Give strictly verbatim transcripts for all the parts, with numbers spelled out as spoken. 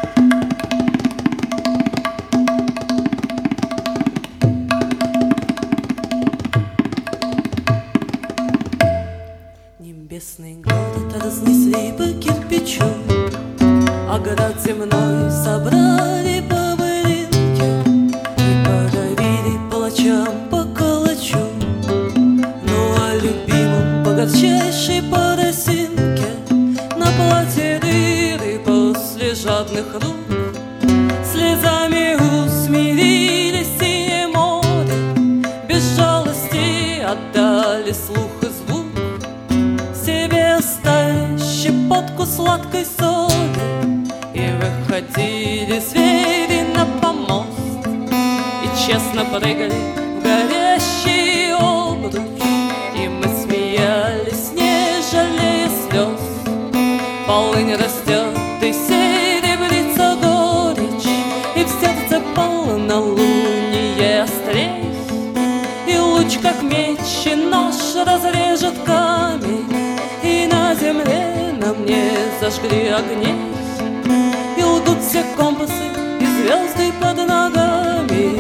Небесный город разнесли по кирпичу, а город земной собрали по былинке и подавили палачам по калачу. Ну а любимым по горчайшей поросинке на платье дыры после жадных рук слезами усмирили синее море, без жалости отдали слух и звук. Себе оставили щепотку сладкой соли и выходили звери на помост и честно прыгали в горящий обруч, и мы смеялись, не жалея слез. Полынь растет и серебрится горечь, и в сердце полнолуние острей, и луч, как меч, и нож разрежет камень, и на земле на мне зажгли огней, и лгут все компасы и звезды под ногами.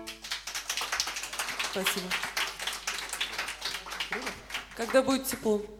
Спасибо. Когда будет тепло?